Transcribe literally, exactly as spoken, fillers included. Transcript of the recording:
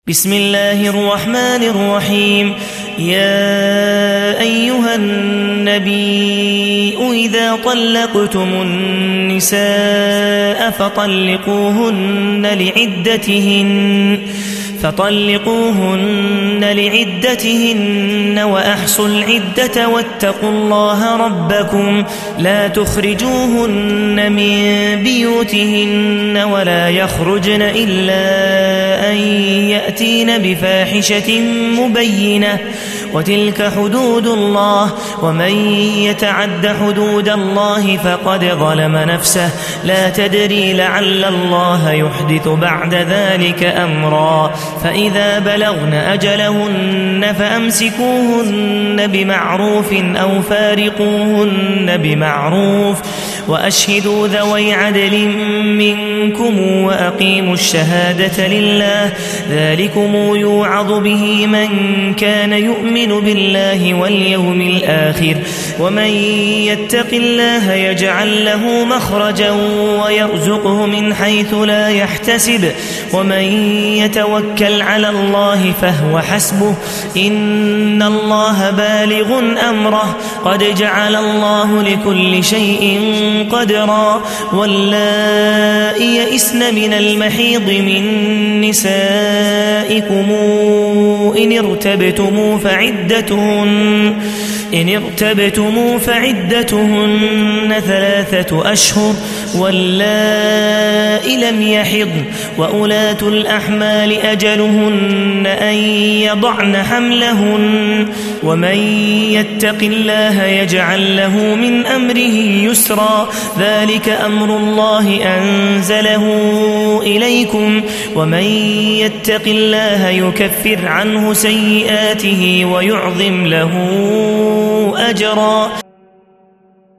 بسم الله الرحمن الرحيم. يا أيها النبي إذا طلقتم النساء فطلقوهن لعدتهن فطلقوهن لعدتهن وأحصوا العدة واتقوا الله ربكم لا تخرجوهن من بيوتهن ولا يخرجن إلا أن يأتين بفاحشة مبينة وتلك حدود الله ومن يتعد حدود الله فقد ظلم نفسه لا تدري لعل الله يحدث بعد ذلك أمرا. فإذا بلغن أجلهن فأمسكوهن بمعروف أو فارقوهن بمعروف وأشهدوا ذوي عدل منكم وأقيموا الشهادة لله ذلكم يوعظ به من كان يؤمن بالله واليوم الآخر ومن يتق الله يجعل له مخرجا ويرزقه من حيث لا يحتسب ومن يتوكل على الله فهو حسبه إن الله بالغ أمره قد جعل الله لكل شيء قدرا. واللائي يئسن من المحيض من نسائكم إن ارتبتم فعدتهن إن ارتبتم فعدتهن ثلاثة أشهر واللائي لم يحضن وأولاة الأحمال أجلهن أن يضعن حملهن ومن يتق الله يجعل له من أمره يسرا ذلك أمر الله أنزله إليكم ومن يتق الله يكفر عنه سيئاته ويعظم له أجرا.